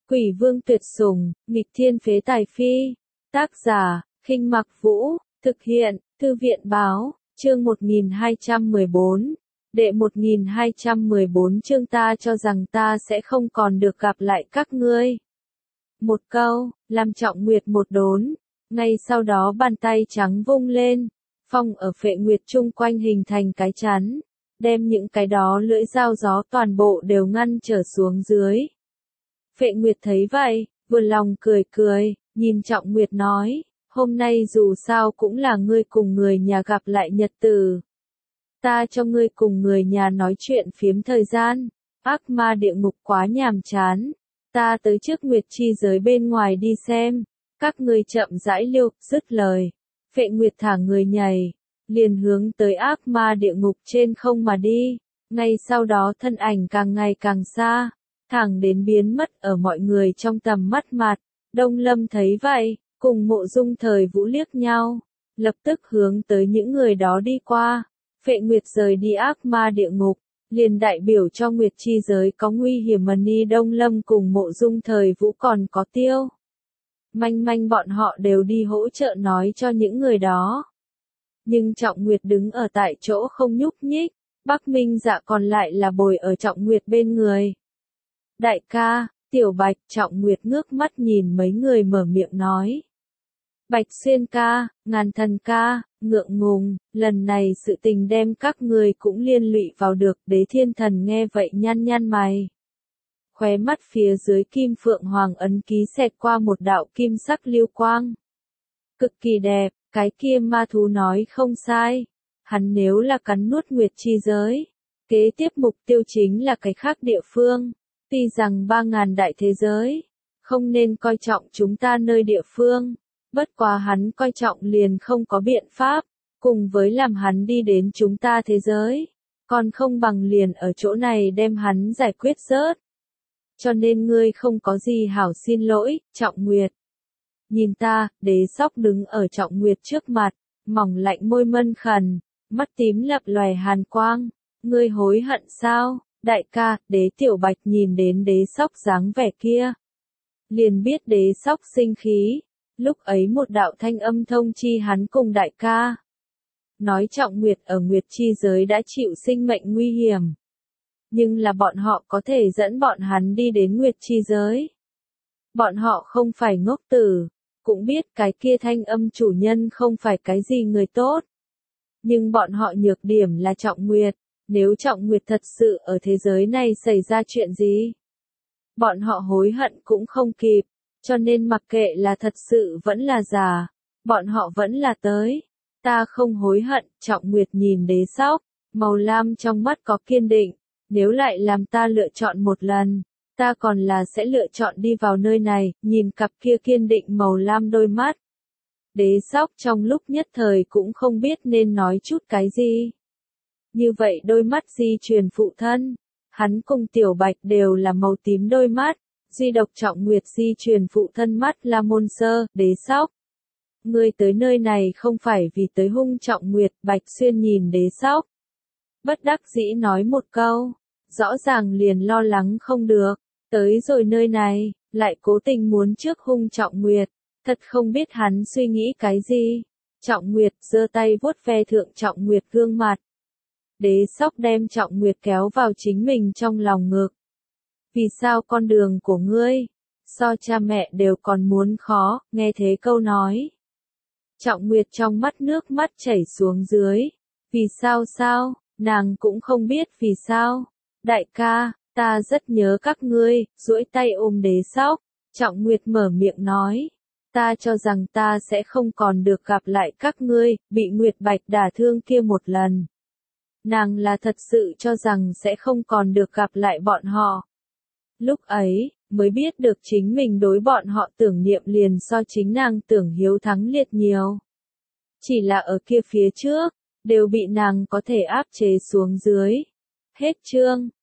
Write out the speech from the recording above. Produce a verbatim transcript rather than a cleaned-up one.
Quỷ vương tuyệt sủng, nghịch thiên phế tài phi. Tác giả, Khinh Mặc Vũ, thực hiện, Thư viện báo, chương một nghìn hai trăm mười bốn. Đệ một nghìn hai trăm mười bốn chương ta cho rằng ta sẽ không còn được gặp lại các ngươi. Một câu, làm Trọng Nguyệt một đốn, ngay sau đó bàn tay trắng vung lên, phong ở Phệ Nguyệt chung quanh hình thành cái chắn, đem những cái đó lưỡi dao gió toàn bộ đều ngăn trở xuống dưới. Phệ Nguyệt thấy vậy, vừa lòng cười cười, nhìn Trọng Nguyệt nói, hôm nay dù sao cũng là ngươi cùng người nhà gặp lại nhật tử. Ta cho ngươi cùng người nhà nói chuyện phiếm thời gian, ác ma địa ngục quá nhàm chán. Ta tới trước Nguyệt chi giới bên ngoài đi xem, các ngươi chậm rãi liêu, dứt lời. Phệ Nguyệt thả người nhảy, liền hướng tới ác ma địa ngục trên không mà đi, ngay sau đó thân ảnh càng ngày càng xa, thẳng đến biến mất ở mọi người trong tầm mắt mặt. Đông Lâm thấy vậy, cùng Mộ Dung Thời Vũ liếc nhau, lập tức hướng tới những người đó đi qua. Phệ Nguyệt rời đi ác ma địa ngục, liền đại biểu cho Nguyệt chi giới có nguy hiểm mà Ni Đông Lâm cùng Mộ Dung Thời Vũ còn có Tiêu Manh Manh bọn họ đều đi hỗ trợ nói cho những người đó. Nhưng Trọng Nguyệt đứng ở tại chỗ không nhúc nhích, Bắc Minh Dạ còn lại là bồi ở Trọng Nguyệt bên người. Đại ca, Tiểu Bạch, Trọng Nguyệt ngước mắt nhìn mấy người mở miệng nói. Bạch Xuyên ca, Ngàn Thần ca, ngượng ngùng, lần này sự tình đem các người cũng liên lụy vào được. Đế Thiên Thần nghe vậy nhăn nhăn mày. Khóe mắt phía dưới kim phượng hoàng ấn ký xẹt qua một đạo kim sắc lưu quang. Cực kỳ đẹp, cái kia ma thú nói không sai. Hắn nếu là cắn nuốt Nguyệt chi giới, kế tiếp mục tiêu chính là cái khác địa phương. Tuy rằng ba ngàn đại thế giới, không nên coi trọng chúng ta nơi địa phương. Bất quá hắn coi trọng liền không có biện pháp, cùng với làm hắn đi đến chúng ta thế giới, còn không bằng liền ở chỗ này đem hắn giải quyết rớt. Cho nên ngươi không có gì hảo xin lỗi, Trọng Nguyệt. Nhìn ta, Đế Sóc đứng ở Trọng Nguyệt trước mặt, mỏng lạnh môi mân khẩn, mắt tím lập lòe hàn quang. Ngươi hối hận sao? Đại ca, Đế Tiểu Bạch nhìn đến Đế Sóc dáng vẻ kia, liền biết Đế Sóc sinh khí. Lúc ấy một đạo thanh âm thông chi hắn cùng đại ca. Nói Trọng Nguyệt ở Nguyệt chi giới đã chịu sinh mệnh nguy hiểm. Nhưng là bọn họ có thể dẫn bọn hắn đi đến Nguyệt chi giới. Bọn họ không phải ngốc tử, cũng biết cái kia thanh âm chủ nhân không phải cái gì người tốt. Nhưng bọn họ nhược điểm là Trọng Nguyệt, nếu Trọng Nguyệt thật sự ở thế giới này xảy ra chuyện gì, bọn họ hối hận cũng không kịp. Cho nên mặc kệ là thật sự vẫn là giả, bọn họ vẫn là tới. Ta không hối hận. Trọng Nguyệt nhìn Đế Sóc, màu lam trong mắt có kiên định. Nếu lại làm ta lựa chọn một lần, ta còn là sẽ lựa chọn đi vào nơi này. Nhìn cặp kia kiên định màu lam đôi mắt, Đế Sóc trong lúc nhất thời cũng không biết nên nói chút cái gì. Như vậy đôi mắt di truyền phụ thân, hắn cùng Tiểu Bạch đều là màu tím đôi mắt. Duy độc Trọng Nguyệt di truyền phụ thân mắt là môn sơ. Đế Sóc, ngươi tới nơi này không phải vì tới hung Trọng Nguyệt. Bạch Xuyên nhìn Đế Sóc, bất đắc dĩ nói một câu, rõ ràng liền lo lắng không được, tới rồi nơi này, lại cố tình muốn trước hung Trọng Nguyệt, thật không biết hắn suy nghĩ cái gì. Trọng Nguyệt giơ tay vuốt ve thượng Trọng Nguyệt gương mặt. Đế Sóc đem Trọng Nguyệt kéo vào chính mình trong lòng ngực. Vì sao con đường của ngươi, so cha mẹ đều còn muốn khó? Nghe thế câu nói, Trọng Nguyệt trong mắt nước mắt chảy xuống dưới. Vì sao sao? Nàng cũng không biết vì sao. Đại ca, ta rất nhớ các ngươi. Duỗi tay ôm Đế Sóc, Trọng Nguyệt mở miệng nói. Ta cho rằng ta sẽ không còn được gặp lại các ngươi. Bị Nguyệt Bạch đả thương kia một lần, nàng là thật sự cho rằng sẽ không còn được gặp lại bọn họ. Lúc ấy, mới biết được chính mình đối bọn họ tưởng niệm liền so chính nàng tưởng hiếu thắng liệt nhiều. Chỉ là ở kia phía trước, đều bị nàng có thể áp chế xuống dưới. Hết chương.